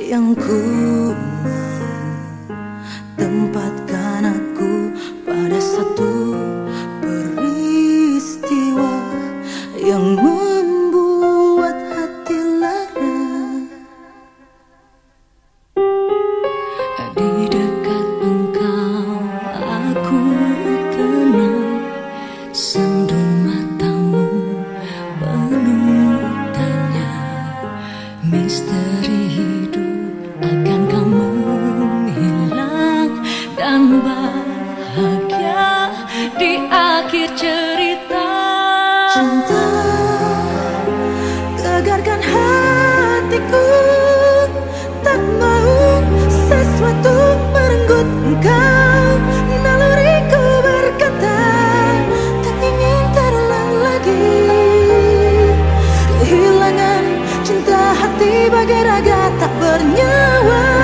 yang ku tempatkan aku pada satu peristiwa yang membuat hati lara. Di dekat engkau aku kenal sendu matamu penuh tanya, misteri hidup akan kamu hilang dan bahagia di akhir cerita. Cinta tegarkan hatiku, tak mau sesuatu merenggut engkau. Naluriku berkata tak ingin terulang lagi. Kehilangan cinta hati bagai raga tak bernyawa.